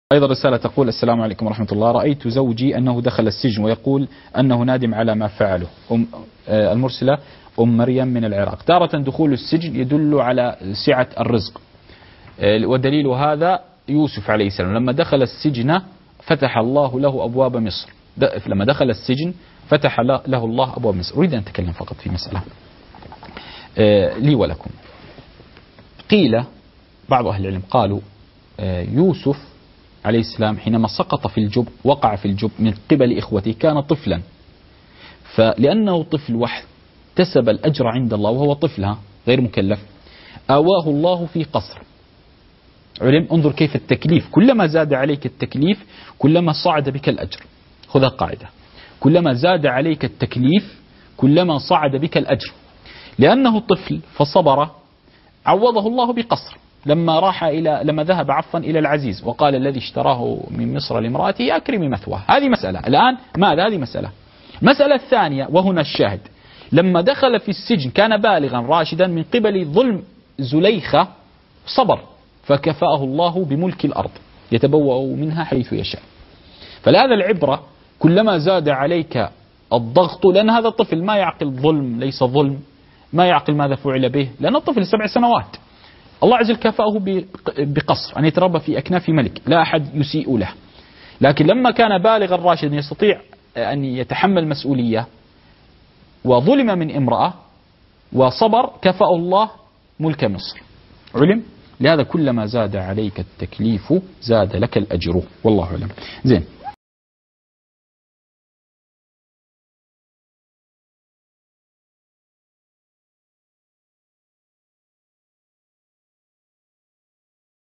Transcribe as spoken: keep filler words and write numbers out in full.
أيضا رسالة تقول: السلام عليكم ورحمة الله، رأيت زوجي أنه دخل السجن ويقول أنه نادم على ما فعله. أم آه المرسلة أم مريم من العراق. تارة دخول السجن يدل على سعة الرزق، آه ودليل هذا يوسف عليه السلام لما دخل السجن فتح الله له أبواب مصر. لما دخل السجن فتح له الله أبواب مصر. أريد أن أتكلم فقط في مسألة آه لي ولكم. قيل بعض أهل العلم قالوا آه يوسف عليه السلام حينما سقط في الجب وقع في الجب من قبل إخوته كان طفلا، فلأنه طفل واحتسب الأجر عند الله وهو طفلها غير مكلف آواه الله في قصر. علم انظر كيف التكليف، كلما زاد عليك التكليف كلما صعد بك الأجر. خذ القاعدة، كلما زاد عليك التكليف كلما صعد بك الأجر. لأنه طفل فصبر عوضه الله بقصر. لما راح إلى لما ذهب عفوا إلى العزيز وقال الذي اشتراه من مصر لامرأته أكرمي مثواه. هذه مسألة. الآن ماذا؟ هذه مسألة. مسألة الثانية وهنا الشاهد، لما دخل في السجن كان بالغا راشدا من قبل ظلم زليخة صبر فكفاه الله بملك الأرض يتبوأ منها حيث يشاء. فلهذا العبرة كلما زاد عليك الضغط، لأن هذا الطفل ما يعقل ظلم، ليس ظلم، ما يعقل ماذا فعل به، لأن الطفل سبع سنوات الله عز وجل كفاه بقصر أن يتربى في أكناف ملك لا أحد يسيء له. لكن لما كان بالغا راشدا يستطيع أن يتحمل مسؤولية وظلم من امرأة وصبر كفاه الله ملك مصر. علم؟ لهذا كلما زاد عليك التكليف زاد لك الأجر، والله أعلم. زين.